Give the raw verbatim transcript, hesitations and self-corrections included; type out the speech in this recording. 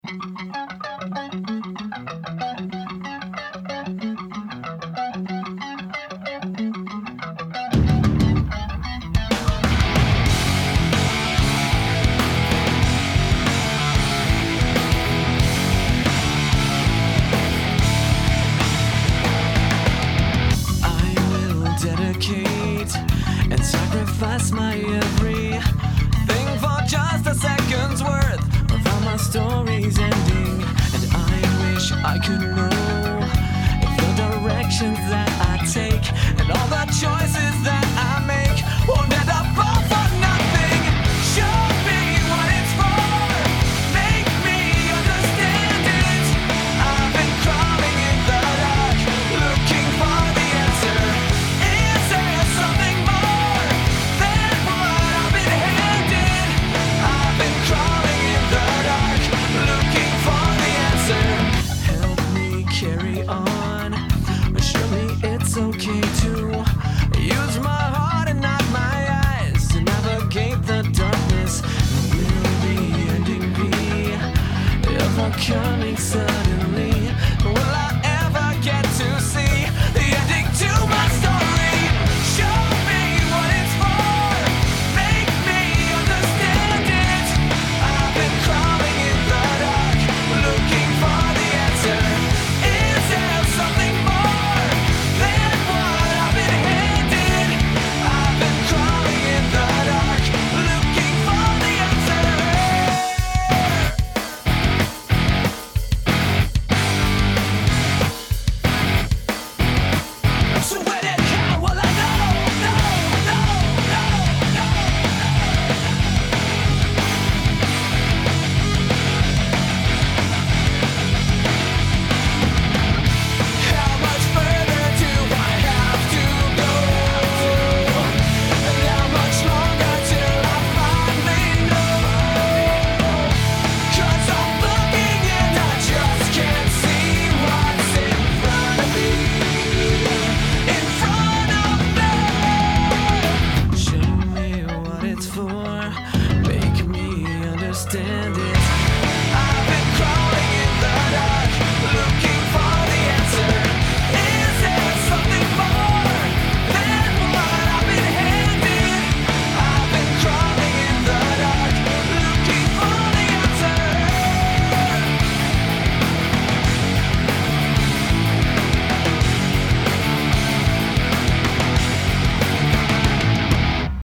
And sacrifice my everything for just a second's worth of how my story's ending. And I wish I could know if the directions that I take and all the choices that I make won't end up all for nothing. Show me what it's for, make me understand it. I've been crawling in the dark, looking for the answer. Is there something more than what I've been handed? I've been crawling in the dark, looking for the answer. Help me carry on, show me it's okay to use my heart and not my eyes to navigate the darkness. Will the ending be ever coming suddenly? Will I ever get to see the ending to my story? Show me what it's for, make me understand it. I've been crawling in the dark, looking for the answer. Is there something more than what I've been handed? I've been crawling in the dark, looking for the answer. So when and how will I know? No, no, no, no, How much further do I have to go? And how much longer till I finally know? 'Cause I'm looking and I just can't see what's in front of me. In front of me. Show me what it's for, make me understand it.